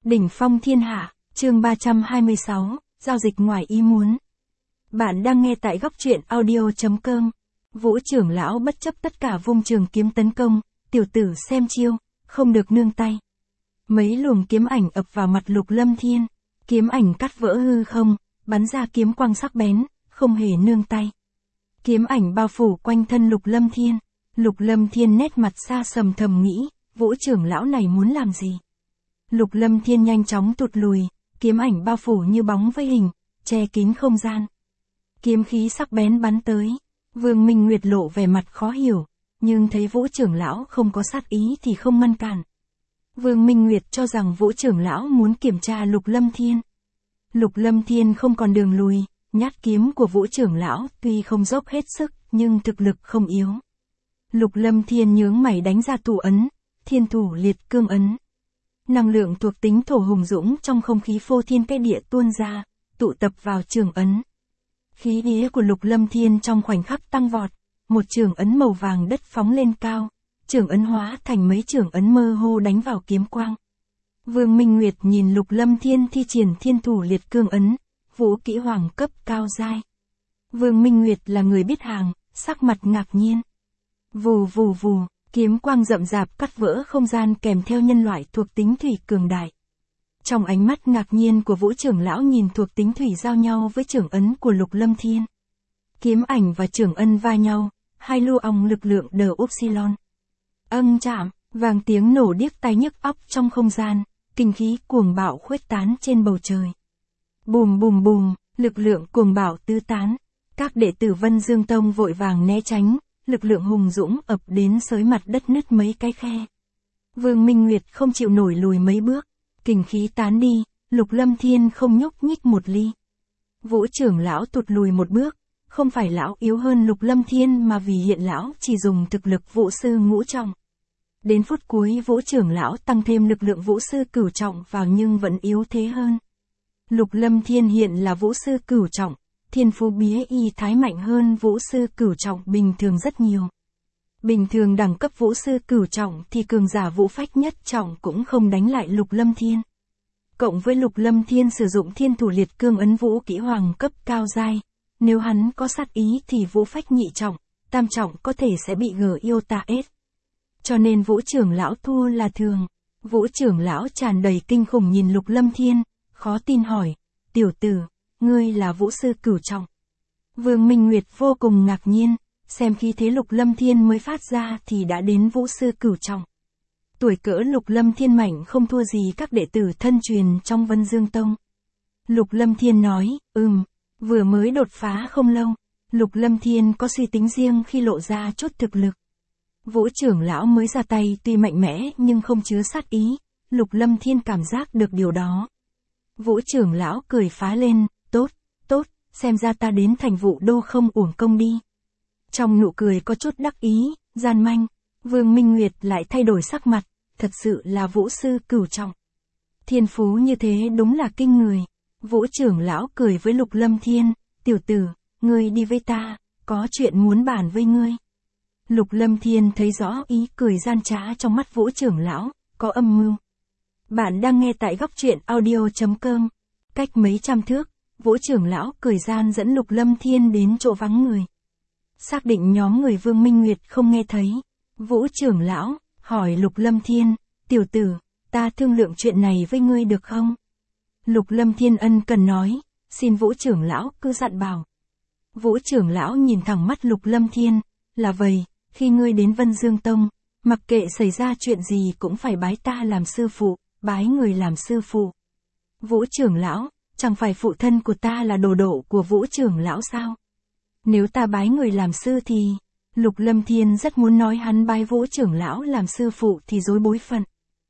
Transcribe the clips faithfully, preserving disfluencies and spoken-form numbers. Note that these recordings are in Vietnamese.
Đỉnh phong thiên hạ, chương ba trăm hai mươi sáu, giao dịch ngoài ý muốn. Bạn đang nghe tại góc truyện audio chấm com. Vũ trưởng lão bất chấp tất cả vung trường kiếm tấn công, tiểu tử xem chiêu, không được nương tay. Mấy luồng kiếm ảnh ập vào mặt Lục Lâm Thiên, kiếm ảnh cắt vỡ hư không, bắn ra kiếm quang sắc bén, không hề nương tay. Kiếm ảnh bao phủ quanh thân Lục Lâm Thiên, Lục Lâm Thiên nét mặt xa sầm thầm nghĩ, Vũ trưởng lão này muốn làm gì? Lục Lâm Thiên nhanh chóng tụt lùi, kiếm ảnh bao phủ như bóng với hình, che kín không gian. Kiếm khí sắc bén bắn tới, Vương Minh Nguyệt lộ vẻ mặt khó hiểu, nhưng thấy Vũ trưởng lão không có sát ý thì không ngăn cản. Vương Minh Nguyệt cho rằng Vũ trưởng lão muốn kiểm tra Lục Lâm Thiên. Lục Lâm Thiên không còn đường lùi, nhát kiếm của Vũ trưởng lão tuy không dốc hết sức, nhưng thực lực không yếu. Lục Lâm Thiên nhướng mày đánh ra tụ ấn, Thiên Thủ Liệt Cương ấn. Năng lượng thuộc tính thổ hùng dũng trong không khí phô thiên cái địa tuôn ra, tụ tập vào trường ấn. Khí thế của Lục Lâm Thiên trong khoảnh khắc tăng vọt, một trường ấn màu vàng đất phóng lên cao, trường ấn hóa thành mấy trường ấn mơ hồ đánh vào kiếm quang. Vương Minh Nguyệt nhìn Lục Lâm Thiên thi triển Thiên Thủ Liệt Cương ấn, vũ kỹ hoàng cấp cao giai. Vương Minh Nguyệt là người biết hàng, sắc mặt ngạc nhiên. Vù vù vù, kiếm quang rậm rạp cắt vỡ không gian kèm theo nhân loại thuộc tính thủy cường đại. Trong ánh mắt ngạc nhiên của Vũ trưởng lão nhìn thuộc tính thủy giao nhau với trường ấn của Lục Lâm Thiên. Kiếm ảnh và trường ân va nhau, hai lưu ong lực lượng đờ upsilon. Ân chạm, vang tiếng nổ điếc tai nhức óc trong không gian, kinh khí cuồng bạo khuếch tán trên bầu trời. Bùm bùm bùm, lực lượng cuồng bạo tứ tán, các đệ tử Vân Dương Tông vội vàng né tránh, lực lượng hùng dũng ập đến xới mặt đất nứt mấy cái khe. Vương Minh Nguyệt không chịu nổi lùi mấy bước, kinh khí tán đi, Lục Lâm Thiên không nhúc nhích một ly. Vũ trưởng lão tụt lùi một bước, không phải lão yếu hơn Lục Lâm Thiên mà vì hiện lão chỉ dùng thực lực vũ sư ngũ trọng. Đến phút cuối Vũ trưởng lão tăng thêm lực lượng vũ sư cửu trọng vào nhưng vẫn yếu thế hơn. Lục Lâm Thiên hiện là vũ sư cửu trọng, thiên phú bía y thái mạnh hơn vũ sư cửu trọng bình thường rất nhiều. Bình thường đẳng cấp vũ sư cửu trọng thì cường giả vũ phách nhất trọng cũng không đánh lại Lục Lâm Thiên. Cộng với Lục Lâm Thiên sử dụng Thiên Thủ Liệt Cương ấn vũ kỹ hoàng cấp cao giai, nếu hắn có sát ý thì vũ phách nhị trọng, tam trọng có thể sẽ bị gờ yêu ta ết. Cho nên Vũ trưởng lão thua là thường. Vũ trưởng lão tràn đầy kinh khủng nhìn Lục Lâm Thiên, khó tin hỏi, tiểu tử, ngươi là vũ sư cửu trọng. Vương Minh Nguyệt vô cùng ngạc nhiên, xem khí thế Lục Lâm Thiên mới phát ra thì đã đến vũ sư cửu trọng. Tuổi cỡ Lục Lâm Thiên mạnh không thua gì các đệ tử thân truyền trong Vân Dương Tông. Lục Lâm Thiên nói, ừm, vừa mới đột phá không lâu, Lục Lâm Thiên có suy tính riêng khi lộ ra chút thực lực. Vũ trưởng lão mới ra tay tuy mạnh mẽ nhưng không chứa sát ý, Lục Lâm Thiên cảm giác được điều đó. Vũ trưởng lão cười phá lên, tốt, tốt, xem ra ta đến thành Vũ Đô không uổng công đi. Trong nụ cười có chút đắc ý, gian manh, Vương Minh Nguyệt lại thay đổi sắc mặt, thật sự là vũ sư cửu trọng. Thiên phú như thế đúng là kinh người. Vũ trưởng lão cười với Lục Lâm Thiên, tiểu tử, ngươi đi với ta, có chuyện muốn bàn với ngươi. Lục Lâm Thiên thấy rõ ý cười gian trá trong mắt Vũ trưởng lão, có âm mưu. Bạn đang nghe tại góc truyện audio chấm com. Cách mấy trăm thước, Vũ trưởng lão cười gian dẫn Lục Lâm Thiên đến chỗ vắng người. Xác định nhóm người Vương Minh Nguyệt không nghe thấy. Vũ trưởng lão hỏi Lục Lâm Thiên, tiểu tử, ta thương lượng chuyện này với ngươi được không? Lục Lâm Thiên ân cần nói, xin Vũ trưởng lão cứ dặn bảo. Vũ trưởng lão nhìn thẳng mắt Lục Lâm Thiên, là vậy, khi ngươi đến Vân Dương Tông, mặc kệ xảy ra chuyện gì cũng phải bái ta làm sư phụ, bái người làm sư phụ. Vũ trưởng lão, chẳng phải phụ thân của ta là đồ độ của Vũ trưởng lão sao? Nếu ta bái người làm sư thì... Lục Lâm Thiên rất muốn nói hắn bái Vũ trưởng lão làm sư phụ thì dối bối phận.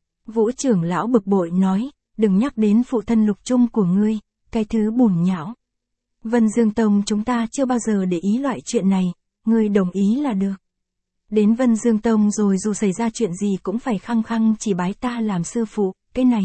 Vũ trưởng lão bực bội nói, đừng nhắc đến phụ thân Lục Trung của ngươi, cái thứ bùn nhão. Vân Dương Tông chúng ta chưa bao giờ để ý loại chuyện này, ngươi đồng ý là được. Đến Vân Dương Tông rồi dù xảy ra chuyện gì cũng phải khăng khăng chỉ bái ta làm sư phụ, cái này.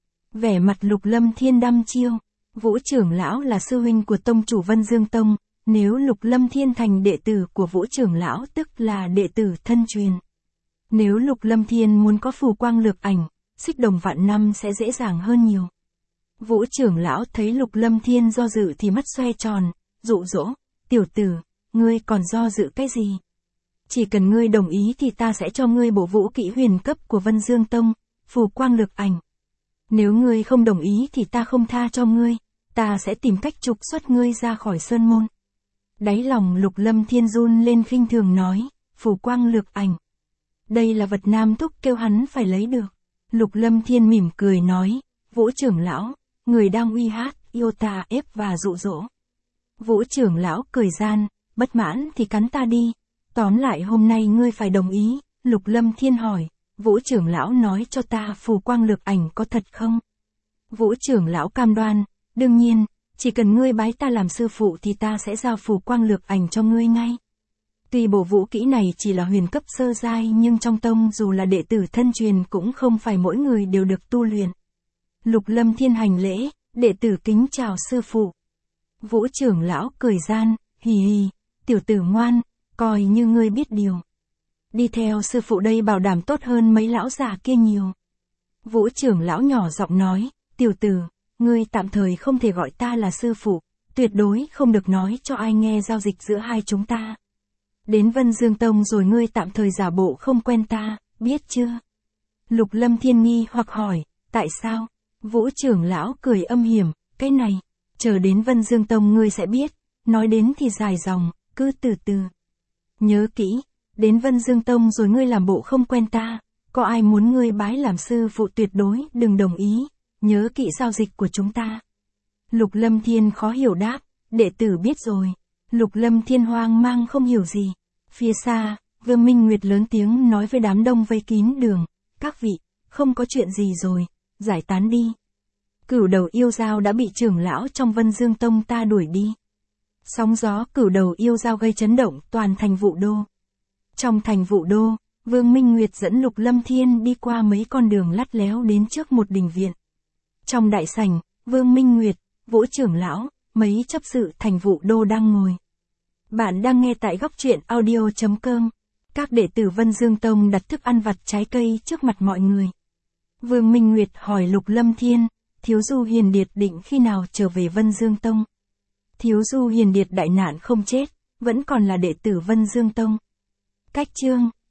Vẻ mặt Lục Lâm Thiên đăm chiêu, Vũ trưởng lão là sư huynh của tông chủ Vân Dương Tông, nếu Lục Lâm Thiên thành đệ tử của Vũ trưởng lão tức là đệ tử thân truyền. Nếu Lục Lâm Thiên muốn có phù quang lược ảnh, xích đồng vạn năm sẽ dễ dàng hơn nhiều. Vũ trưởng lão thấy Lục Lâm Thiên do dự thì mắt xoe tròn, dụ dỗ, tiểu tử, ngươi còn do dự cái gì? Chỉ cần ngươi đồng ý thì ta sẽ cho ngươi bộ vũ kỹ huyền cấp của Vân Dương Tông, phù quang lược ảnh. Nếu ngươi không đồng ý thì ta không tha cho ngươi, ta sẽ tìm cách trục xuất ngươi ra khỏi sơn môn. Đáy lòng Lục Lâm Thiên run lên khinh thường nói, phù quang lược ảnh. Đây là vật Nam Thúc kêu hắn phải lấy được. Lục Lâm Thiên mỉm cười nói, Vũ trưởng lão, người đang uy hát, yêu ta ép và dụ dỗ. Vũ trưởng lão cười gian, bất mãn thì cắn ta đi. Tóm lại hôm nay ngươi phải đồng ý. Lục Lâm Thiên hỏi, Vũ trưởng lão nói cho ta phù quang lược ảnh có thật không? Vũ trưởng lão cam đoan, đương nhiên, chỉ cần ngươi bái ta làm sư phụ thì ta sẽ giao phù quang lược ảnh cho ngươi ngay. Tuy bộ vũ kỹ này chỉ là huyền cấp sơ giai nhưng trong tông dù là đệ tử thân truyền cũng không phải mỗi người đều được tu luyện. Lục Lâm Thiên hành lễ, đệ tử kính chào sư phụ. Vũ trưởng lão cười gian, hì hì, tiểu tử ngoan, coi như ngươi biết điều. Đi theo sư phụ đây bảo đảm tốt hơn mấy lão già kia nhiều. Vũ trưởng lão nhỏ giọng nói, tiểu tử, ngươi tạm thời không thể gọi ta là sư phụ, tuyệt đối không được nói cho ai nghe giao dịch giữa hai chúng ta. Đến Vân Dương Tông rồi ngươi tạm thời giả bộ không quen ta, biết chưa? Lục Lâm Thiên nghi hoặc hỏi, tại sao? Vũ trưởng lão cười âm hiểm, cái này, chờ đến Vân Dương Tông ngươi sẽ biết, nói đến thì dài dòng, cứ từ từ. Nhớ kỹ, đến Vân Dương Tông rồi ngươi làm bộ không quen ta, có ai muốn ngươi bái làm sư phụ tuyệt đối đừng đồng ý, nhớ kỹ giao dịch của chúng ta. Lục Lâm Thiên khó hiểu đáp, đệ tử biết rồi. Lục Lâm Thiên hoang mang không hiểu gì. Phía xa, Vương Minh Nguyệt lớn tiếng nói với đám đông vây kín đường, các vị, không có chuyện gì rồi, giải tán đi. Cửu đầu yêu dao đã bị trưởng lão trong Vân Dương Tông ta đuổi đi. Sóng gió cửu đầu yêu dao gây chấn động toàn thành Vũ Đô. Trong thành Vũ Đô, Vương Minh Nguyệt dẫn Lục Lâm Thiên đi qua mấy con đường lắt léo đến trước một đình viện. Trong đại sảnh, Vương Minh Nguyệt, Vũ trưởng lão, mấy chấp sự thành Vũ Đô đang ngồi. Bạn đang nghe tại góc truyện audio chấm com. Các đệ tử Vân Dương Tông đặt thức ăn vặt trái cây trước mặt mọi người. Vương Minh Nguyệt hỏi Lục Lâm Thiên, Thiếu Du Hiền Điệt định khi nào trở về Vân Dương Tông? Thiếu Du Hiền Điệt đại nạn không chết, vẫn còn là đệ tử Vân Dương Tông. Cách chương